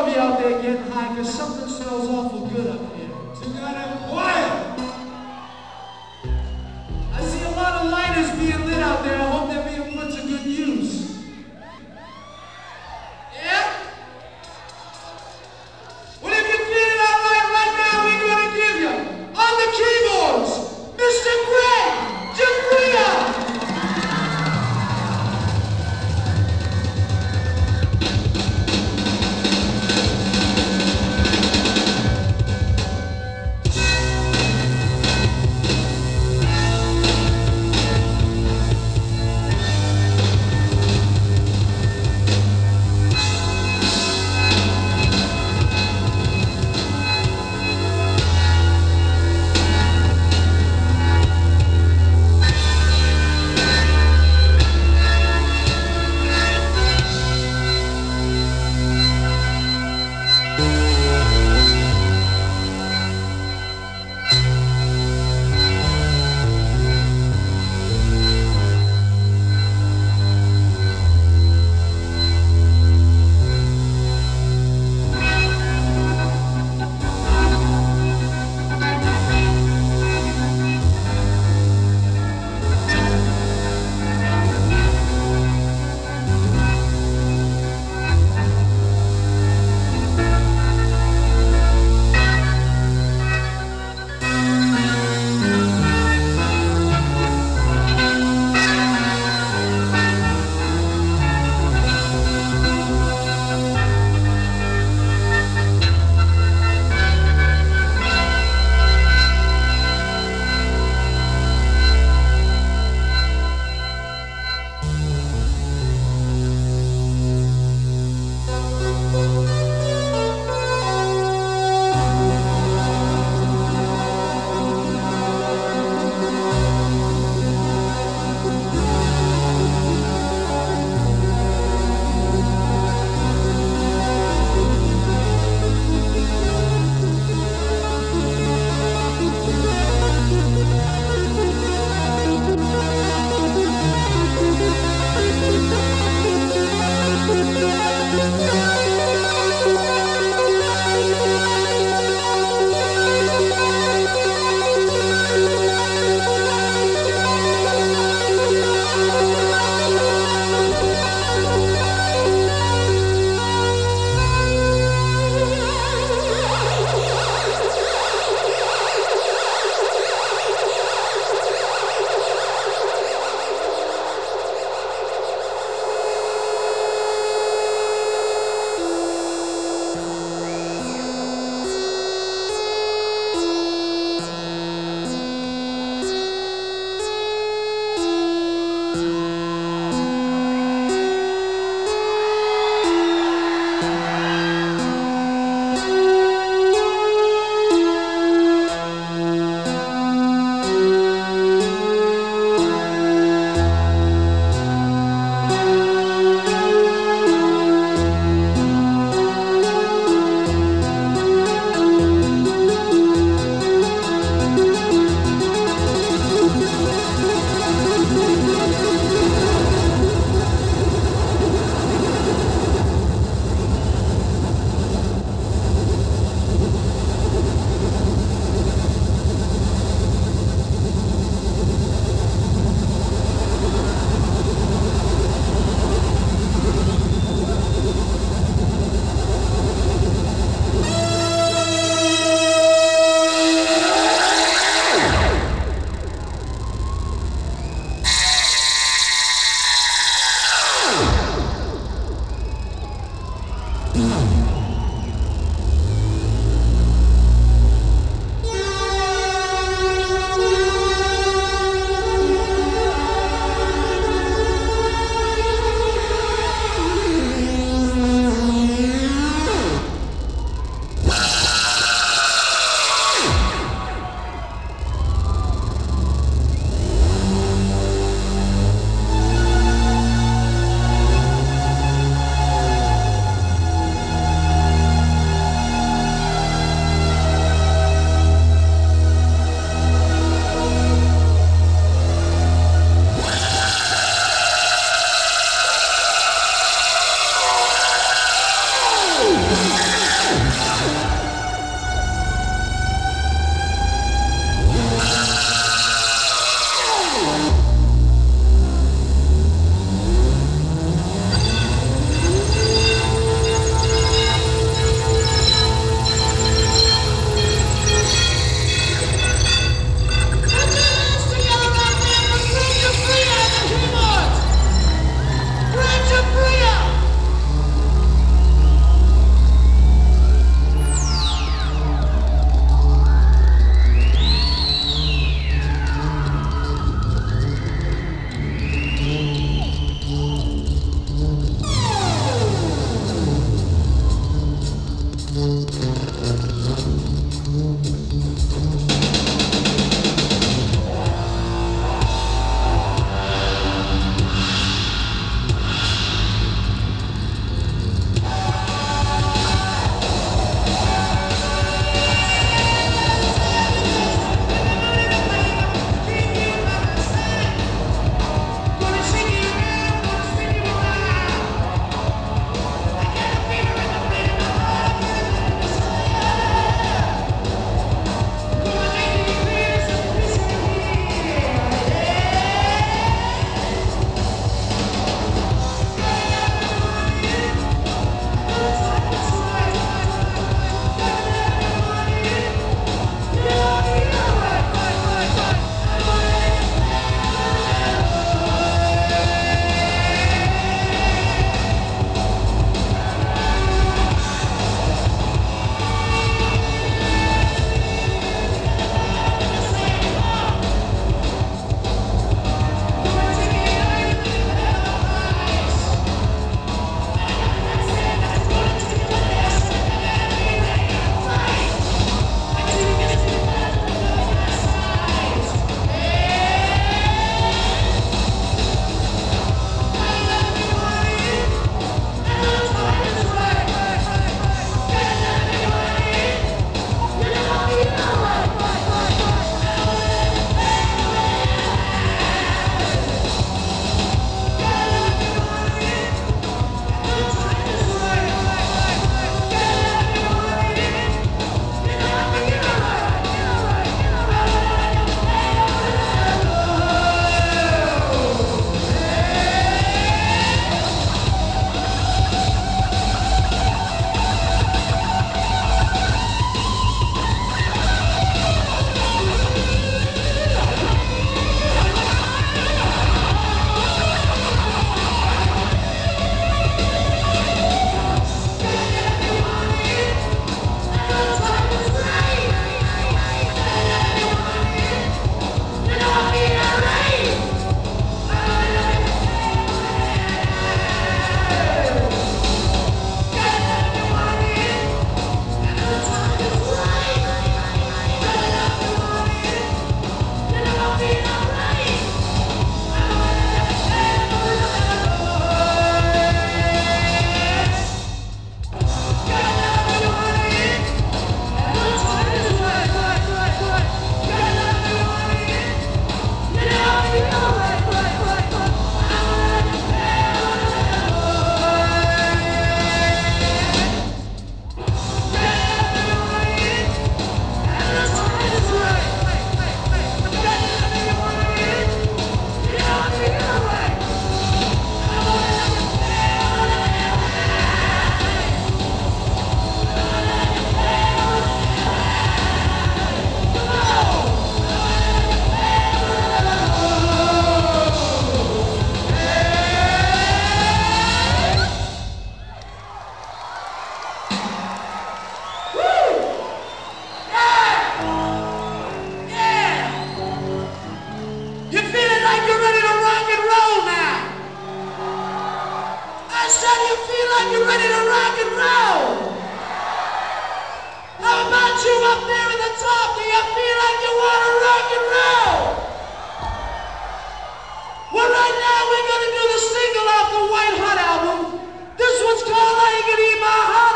of you out there getting high, because something smells awful good up here. Too goddamn quiet! I see a lot of lighters being lit out there. I hope they're being put to good use. Yeah? Well, if you're feeling all right now, we're going to give you, on the keyboards, Mr. Greg Jabria! like you're ready to rock and roll? How about you up there at the top? Do you feel like you want to rock and roll? Well, right now we're gonna do the single off the White Hot album. This one's called I Ain't Gonna Eat My Heart.